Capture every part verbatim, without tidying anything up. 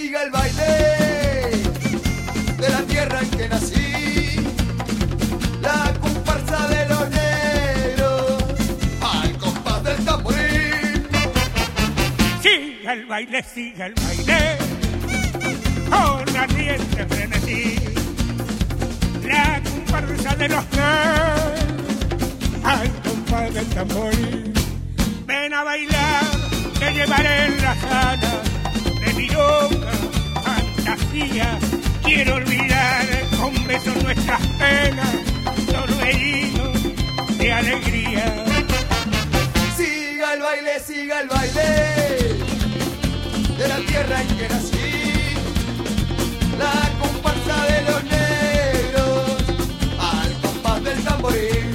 siga el baile de la tierra en que nací, la comparsa de los negros al compás del tamboril. Siga el baile, siga el baile, con ardiente frenesí, la comparsa de los negros al compás del tamboril. Ven a bailar, te llevaré en la jana de mi loca fantasía. Quiero olvidar con besos nuestras penas, torbellino de alegría. Siga el baile, siga el baile de la tierra en que nací, la comparsa de los negros al compás del tamboril.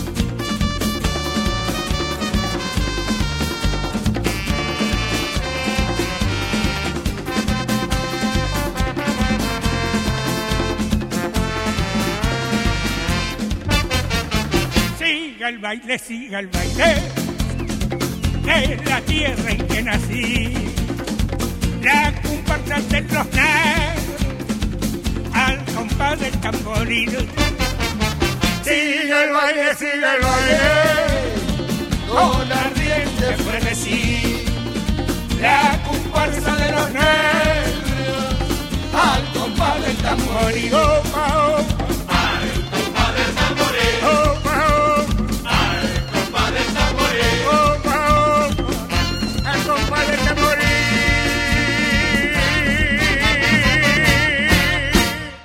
Siga el baile, siga el baile de la tierra en que nací, la comparsa de los negros al compás del tamboril. Siga el baile, siga el baile con ardiente frenesí, la comparsa de los negros al compás del tamboril.